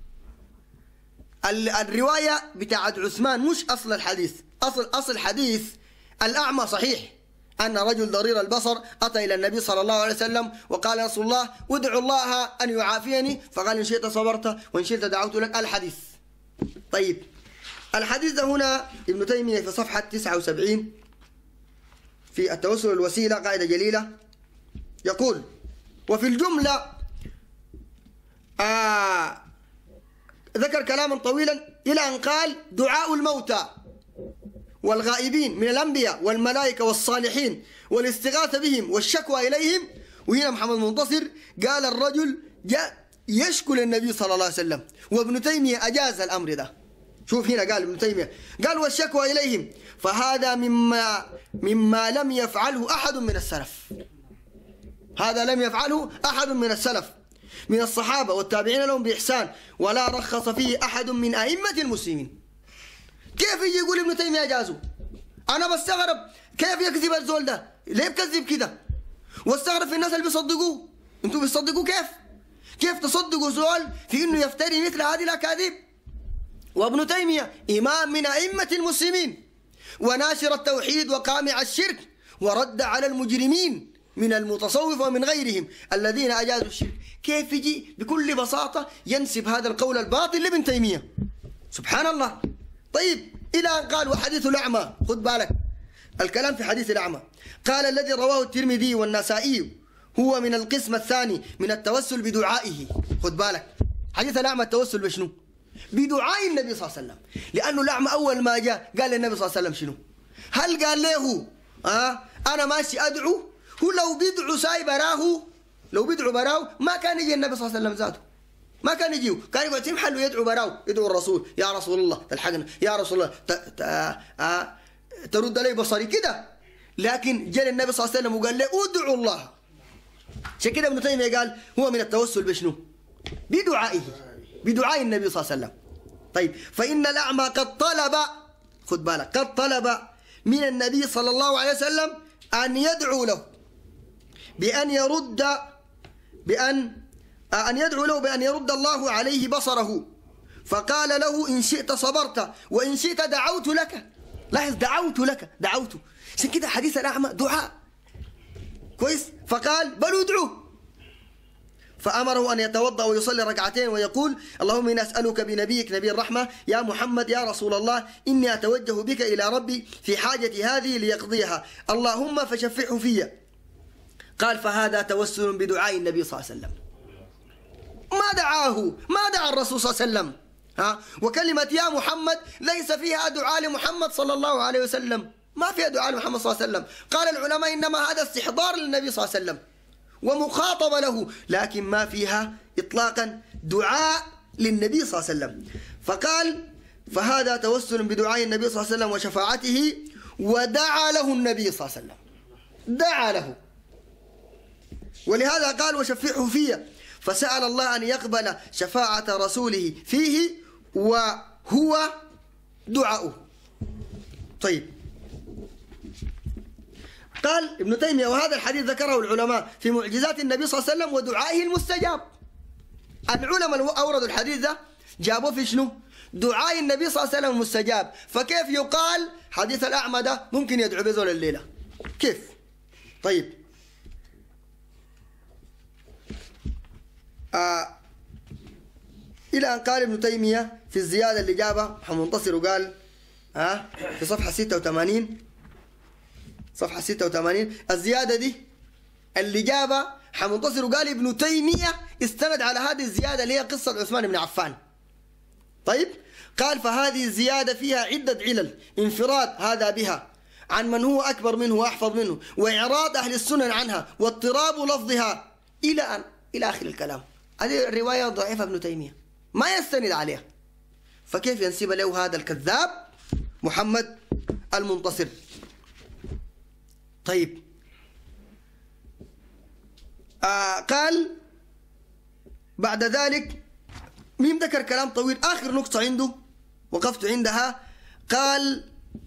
الرواية بتاعت عثمان مش أصل الحديث. أصل حديث الأعمى صحيح، أن رجل ضرير البصر أتى إلى النبي صلى الله عليه وسلم وقال يا رسول الله ادعو الله أن يعافيني، فقال إن شئت صبرت وإن شئت دعوت لك. الحديث. طيب، الحديث ده هنا ابن تيمية في صفحة 79 في التوسل والوسيلة قاعدة جليلة يقول وفي الجملة ذكر كلاما طويلا إلى أن قال دعاء الموتى والغائبين من الأنبياء والملائكة والصالحين والاستغاثة بهم والشكوى إليهم. وهنا محمد منتصر قال الرجل جاء يشكو للنبي صلى الله عليه وسلم، وابن تيمية أجاز الأمر ده. شوف هنا قال ابن تيمية قال والشكوى إليهم، فهذا مما لم يفعله أحد من السلف. هذا لم يفعله أحد من السلف من الصحابة والتابعين لهم بإحسان، ولا رخص فيه أحد من أئمة المسلمين. كيف يجي يقول ابن تيمية أجازه؟ أنا بستغرب كيف يكذب الزول ده؟ ليه بكذب كده؟ واستغرب في الناس اللي بيصدقوه. انتوا بتصدقوا كيف تصدقوا زول في انه يفتري مثل هذه الأكاذيب؟ وابن تيمية إمام من أئمة المسلمين وناشر التوحيد وقامع الشرك، ورد على المجرمين من المتصوف ومن غيرهم الذين أجازوا الشرك. كيف يجي بكل بساطة ينسب هذا القول الباطل لابن تيمية؟ سبحان الله. طيب، إلى أن قال وحديث الأعمى، خذ بالك الكلام في حديث الأعمى، قال الذي رواه الترمذي والنسائي هو من القسم الثاني من التوسل بدعائه. خذ بالك حديث الأعمى التوسل بشنو؟ بدعاء النبي صلى الله عليه وسلم، لأنه الأعمى أول ما جاء قال للنبي صلى الله عليه وسلم شنو؟ هل قال له أنا ماشي أدعو؟ هو لو بيدعو ساي براه، لو بيدعو براه ما كان يجي النبي صلى الله عليه وسلم ذاته، ما كان يجيه، كان يقعد في محل ويدعو براه، يدعو الرسول يا رسول الله تلحقنا، يا رسول الله ترد لي بصري كده. لكن جاء النبي صلى الله عليه وسلم وقال له ادعوا الله. عشان كده ابن تيمية قال هو من التوسل بشنو؟ بدعائه، بدعاء النبي صلى الله عليه وسلم. طيب، فإن الأعمى قد طلب، خد بالك، قد طلب من النبي صلى الله عليه وسلم أن يدعو له بأن يدعو له بأن يرد الله عليه بصره، فقال له إن شئت صبرت وإن شئت دعوت لك. لاحظ دعوت لك، دعوت. عشان كده حديث الأعمى دعاء كويس. فقال بل ادعو، فأمره أن يتوضأ ويصلي ركعتين ويقول: اللهم إني أسألك بنبيك نبي الرحمة يا محمد يا رسول الله إني أتوجه بك إلى ربي في حاجتي هذه ليقضيها، اللهم فشفعه في. قال: فهذا توسل بدعاء النبي صلى الله عليه وسلم. ما دعا الرسول صلى الله عليه وسلم. وكلمة يا محمد ليس فيها دعاء لمحمد صلى الله عليه وسلم، ما فيها دعاء لمحمد صلى الله عليه وسلم. قال العلماء إنما هذا استحضار للنبي صلى الله عليه وسلم ومخاطبة له، لكن ما فيها إطلاقا دعاء للنبي صلى الله عليه وسلم. فقال: فهذا توسل بدعاء النبي صلى الله عليه وسلم وشفاعته، ودعا له النبي صلى الله عليه وسلم، دعا له، ولهذا قال: وشفعه فيه. فسأل الله أن يقبل شفاعة رسوله فيه وهو دعاؤه. طيب، قال ابن تيمية: وهذا الحديث ذكره العلماء في معجزات النبي صلى الله عليه وسلم ودعائه المستجاب. العلماء أوردوا الحديث ده جابوه في شنو؟ دعاء النبي صلى الله عليه وسلم المستجاب. فكيف يقال حديث الأعمى ده ممكن يدعو بذول الليلة؟ كيف؟ طيب، إلى أن قال ابن تيمية في الزيادة اللي جابها منتصر، وقال في صفحة 86 الزيادة دي اللي جابها منتصر، وقال ابن تيمية استند على هذه الزيادة اللي هي قصة عثمان بن عفان. طيب، قال: فهذه الزيادة فيها عدة علل: انفراد هذا بها عن من هو أكبر منه وأحفظ منه، وإعراض أهل السنن عنها، واضطراب لفظها، إلى آخر الكلام. هذه الرواية ضعيفة ابن تيمية ما يستند عليها، فكيف ينسب له هذا الكذاب محمد المنتصر؟ طيب، قال بعد ذلك مين ذكر كلام طويل، آخر نقطة عنده وقفت عندها، قال: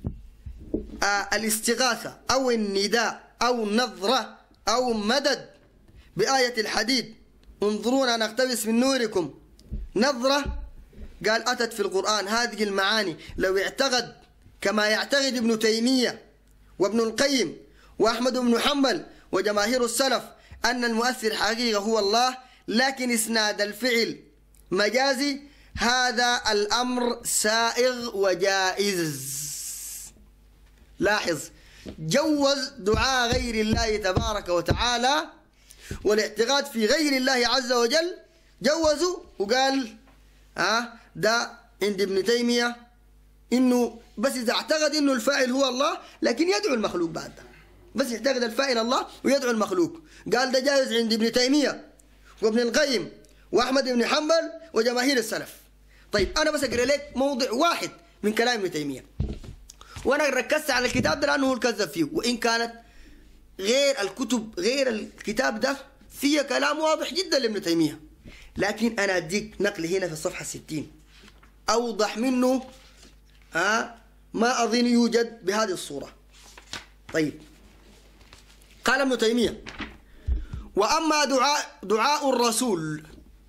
الاستغاثة أو النداء أو النظرة أو مدد بآية الحديد، انظرونا نقتبس من نوركم، نظرة، قال أتت في القرآن هذه المعاني لو اعتقد كما يعتقد ابن تيمية وابن القيم وأحمد بن حنبل وجماهير السلف أن المؤثر حقيقة هو الله، لكن إسناد الفعل مجازي، هذا الأمر سائغ وجائز. لاحظ، جوز دعاء غير الله تبارك وتعالى والاعتقاد في غير الله عز وجل، جوزوا، وقال ده عند ابن تيمية إنه بس إذا اعتقد إنه الفاعل هو الله، لكن يدعو المخلوق بعد ده، بس يعتقد الفاعل الله ويدعو المخلوق. قال ده جائز عند ابن تيمية وابن القيم وأحمد بن حنبل وجماهير السلف. طيب، أنا بس أقرأ لك موضع واحد من كلام ابن تيمية، وأنا ركزت على الكتاب ده لأنه هو الكذب فيه، وإن كانت غير الكتاب ده فيه كلام واضح جدا لابن تيمية، لكن أنا أديك نقل هنا في الصفحة 60 أوضح منه ما أظن يوجد بهذه الصورة. طيب، قال ابن تيمية: وأما دعاء الرسول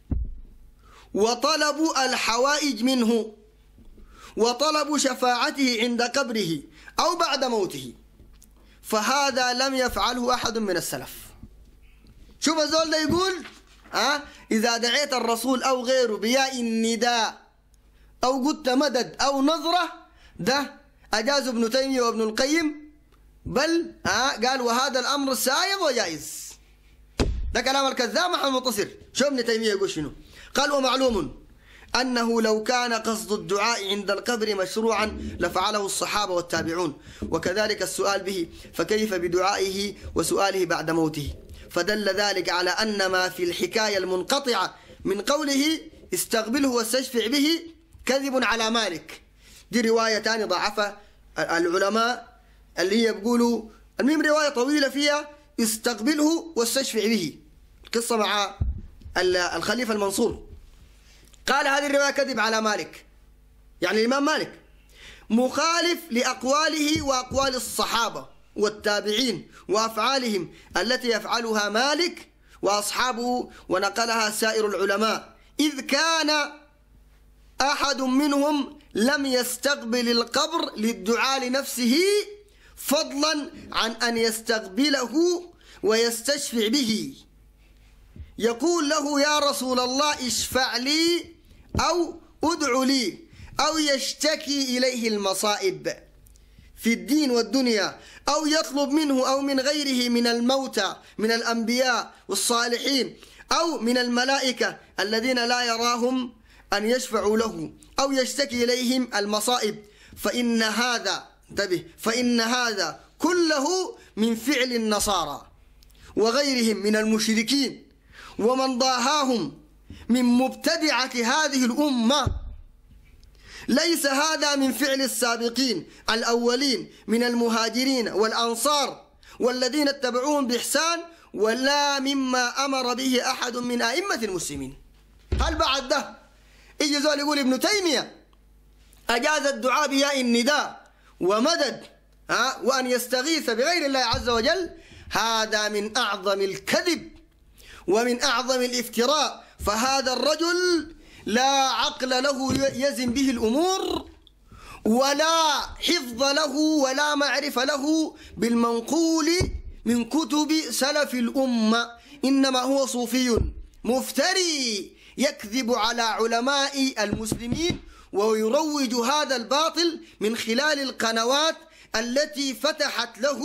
وطلب الحوائج منه وطلب شفاعته عند قبره أو بعد موته، فهذا لم يفعله أحد من السلف. شوف الزول ده يقول إذا دعيت الرسول أو غيره بياء النداء أو قلت مدد أو نظرة، ده أجاز ابن تيمية وابن القيم، بل قال وهذا الأمر سائغ وجائز. ده كلام الكذاب محمد المنتصر. شو ابن تيمية يقول شنو؟ قال: ومعلوم أنه لو كان قصد الدعاء عند القبر مشروعا لفعله الصحابة والتابعون، وكذلك السؤال به، فكيف بدعائه وسؤاله بعد موته؟ فدل ذلك على أن ما في الحكاية المنقطعة من قوله استقبله واستشفع به كذب على مالك. دي رواية تانية ضعفها العلماء، اللي هي بيقولوا المهم رواية طويلة فيها استقبله واستشفع به، قصة مع الخليفة المنصور. قال هذه الرواية كذب على مالك، يعني الإمام مالك مخالف لأقواله وأقوال الصحابة والتابعين وأفعالهم التي يفعلها مالك وأصحابه ونقلها سائر العلماء، إذ كان أحد منهم لم يستقبل القبر للدعاء لنفسه فضلا عن أن يستقبله ويستشفع به. يقول له يا رسول الله اشفع لي أو ادع لي، أو يشتكي إليه المصائب في الدين والدنيا، أو يطلب منه أو من غيره من الموتى من الأنبياء والصالحين أو من الملائكة الذين لا يراهم أن يشفعوا له، أو يشتكي إليهم المصائب، فإن هذا انتبه، فإن هذا كله من فعل النصارى وغيرهم من المشركين ومن ضاهاهم من مبتدعة هذه الأمة. ليس هذا من فعل السابقين الأولين من المهاجرين والأنصار والذين اتبعوهم بإحسان، ولا مما أمر به أحد من أئمة المسلمين. هل بعد ده يجي زول يقول ابن تيمية أجاز الدعاء بياء النداء ومدد وأن يستغيث بغير الله عز وجل؟ هذا من أعظم الكذب ومن أعظم الافتراء. فهذا الرجل لا عقل له يزن به الأمور، ولا حفظ له ولا معرفة له بالمنقول من كتب سلف الأمة، إنما هو صوفي مفتري يكذب على علماء المسلمين ويروج هذا الباطل من خلال القنوات التي فتحت له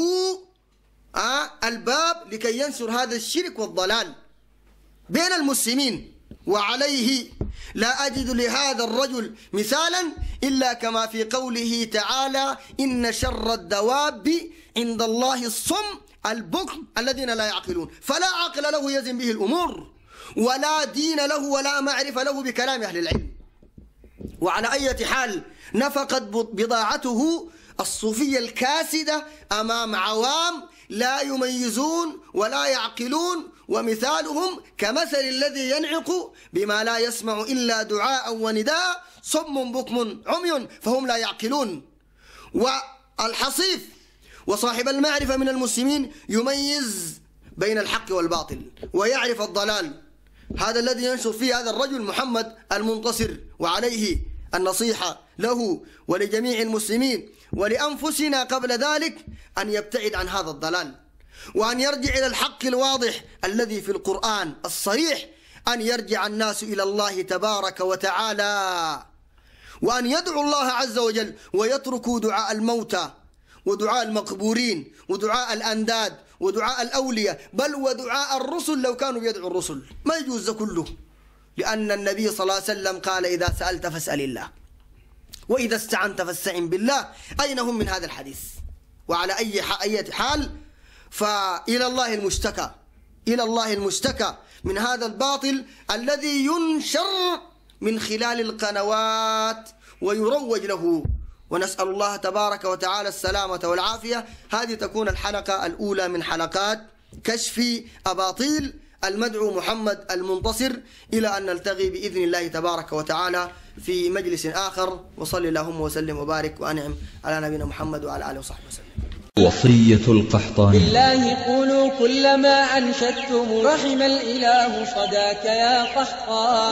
الباب لكي ينشر هذا الشرك والضلال بين المسلمين. وعليه لا أجد لهذا الرجل مثالا إلا كما في قوله تعالى إن شر الدواب عند الله الصم البكم الذين لا يعقلون. فلا عقل له يزن به الأمور، ولا دين له ولا معرفة له بكلام أهل العلم. وعلى أي حال نفقت بضاعته الصوفية الكاسدة أمام عوام لا يميزون ولا يعقلون، ومثالهم كمثل الذي ينعق بما لا يسمع إلا دعاء ونداء صم بكم عمي فهم لا يعقلون. والحصيف وصاحب المعرفة من المسلمين يميز بين الحق والباطل ويعرف الضلال. هذا الذي ينشر فيه هذا الرجل محمد المنتصر. وعليه النصيحة له ولجميع المسلمين ولأنفسنا قبل ذلك أن يبتعد عن هذا الضلال، وأن يرجع إلى الحق الواضح الذي في القرآن الصريح، أن يرجع الناس إلى الله تبارك وتعالى، وأن يدعوا الله عز وجل ويتركوا دعاء الموتى ودعاء المقبورين ودعاء الأنداد ودعاء الأولياء، بل ودعاء الرسل لو كانوا بيدعوا الرسل. ما يجوز كله، لأن النبي صلى الله عليه وسلم قال إذا سألت فاسأل الله وإذا استعنت فاستعن بالله. أين هم من هذا الحديث؟ وعلى أي حال فإلى الله المشتكى، إلى الله المشتكى من هذا الباطل الذي ينشر من خلال القنوات ويروج له. ونسأل الله تبارك وتعالى السلامة والعافية. هذه تكون الحلقة الأولى من حلقات كشف أباطيل المدعو محمد المنتصر، إلى أن نلتقي بإذن الله تبارك وتعالى في مجلس آخر. وصلي اللهم وسلم وبارك وأنعم على نبينا محمد وعلى آله وصحبه وسلم. وصية القحطاني: بالله قولوا كل ما أنشدتم رحم الإله صداك يا قحطان.